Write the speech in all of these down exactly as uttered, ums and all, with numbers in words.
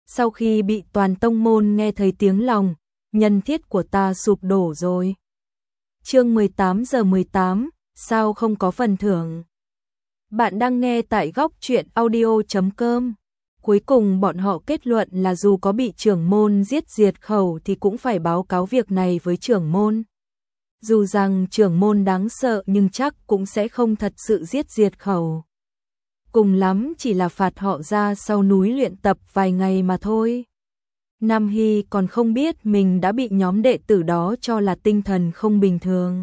Sau khi bị toàn tông môn nghe thấy tiếng lòng, nhân thiết của ta sụp đổ rồi. Chương mười tám giờ mười tám, sao không có phần thưởng? Bạn đang nghe tại góc truyện audio chấm com. Cuối cùng bọn họ kết luận là dù có bị trưởng môn giết diệt khẩu thì cũng phải báo cáo việc này với trưởng môn. Dù rằng trưởng môn đáng sợ nhưng chắc cũng sẽ không thật sự giết diệt khẩu. Cùng lắm chỉ là phạt họ ra sau núi luyện tập vài ngày mà thôi. Nam Hy còn không biết mình đã bị nhóm đệ tử đó cho là tinh thần không bình thường.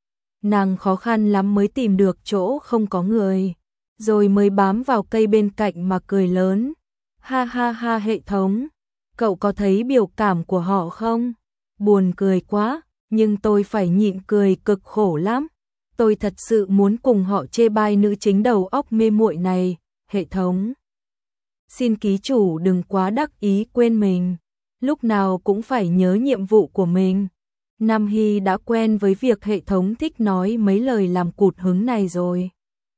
Nàng khó khăn lắm mới tìm được chỗ không có người, rồi mới bám vào cây bên cạnh mà cười lớn. Ha ha ha, hệ thống, cậu có thấy biểu cảm của họ không? Buồn cười quá, nhưng tôi phải nhịn cười cực khổ lắm. Tôi thật sự muốn cùng họ chê bai nữ chính đầu óc mê muội này, hệ thống. Xin ký chủ đừng quá đắc ý quên mình, lúc nào cũng phải nhớ nhiệm vụ của mình. Nam Hy đã quen với việc hệ thống thích nói mấy lời làm cụt hứng này rồi.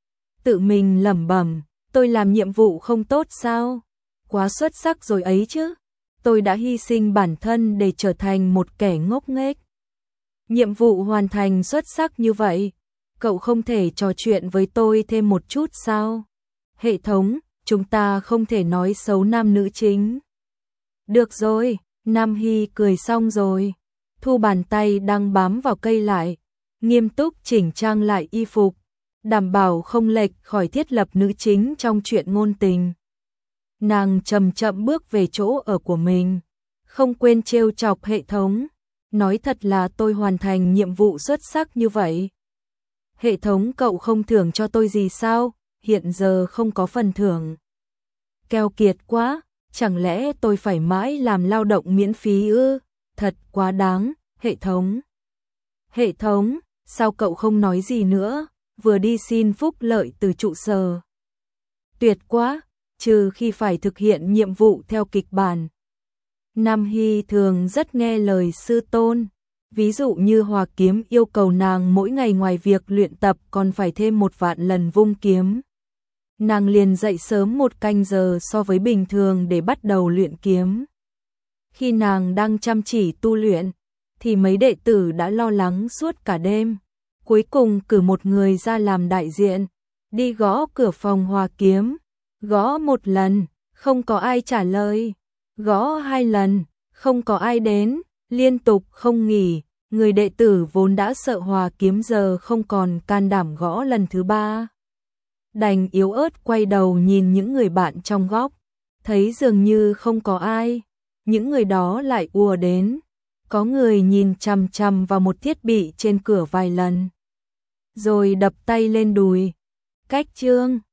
Tự mình lẩm bẩm, tôi làm nhiệm vụ không tốt sao? Quá xuất sắc rồi ấy chứ. Tôi đã hy sinh bản thân để trở thành một kẻ ngốc nghếch. Nhiệm vụ hoàn thành xuất sắc như vậy, cậu không thể trò chuyện với tôi thêm một chút sao? Hệ thống, chúng ta không thể nói xấu nam nữ chính. Được rồi, Nam Hy cười xong rồi, thu bàn tay đang bám vào cây lại, nghiêm túc chỉnh trang lại y phục, đảm bảo không lệch khỏi thiết lập nữ chính trong chuyện ngôn tình. Nàng chậm chậm bước về chỗ ở của mình, không quên trêu chọc hệ thống. Nói thật là tôi hoàn thành nhiệm vụ xuất sắc như vậy. Hệ thống, cậu không thưởng cho tôi gì sao? Hiện giờ không có phần thưởng. Keo kiệt quá, chẳng lẽ tôi phải mãi làm lao động miễn phí ư? Thật quá đáng, hệ thống. Hệ thống, sao cậu không nói gì nữa? Vừa đi xin phúc lợi từ trụ sở. Tuyệt quá, trừ khi phải thực hiện nhiệm vụ theo kịch bản. Nam Hy thường rất nghe lời sư tôn, ví dụ như Hòa Kiếm yêu cầu nàng mỗi ngày ngoài việc luyện tập còn phải thêm một vạn lần vung kiếm. Nàng liền dậy sớm một canh giờ so với bình thường để bắt đầu luyện kiếm. Khi nàng đang chăm chỉ tu luyện, thì mấy đệ tử đã lo lắng suốt cả đêm. Cuối cùng cử một người ra làm đại diện, đi gõ cửa phòng Hòa Kiếm. Gõ một lần, không có ai trả lời. Gõ hai lần, không có ai đến, liên tục không nghỉ. Người đệ tử vốn đã sợ Hòa Kiếm giờ không còn can đảm gõ lần thứ ba. Đành yếu ớt quay đầu nhìn những người bạn trong góc, thấy dường như không có ai. Những người đó lại ùa đến. Có người nhìn chằm chằm vào một thiết bị trên cửa vài lần, rồi đập tay lên đùi. Cách chương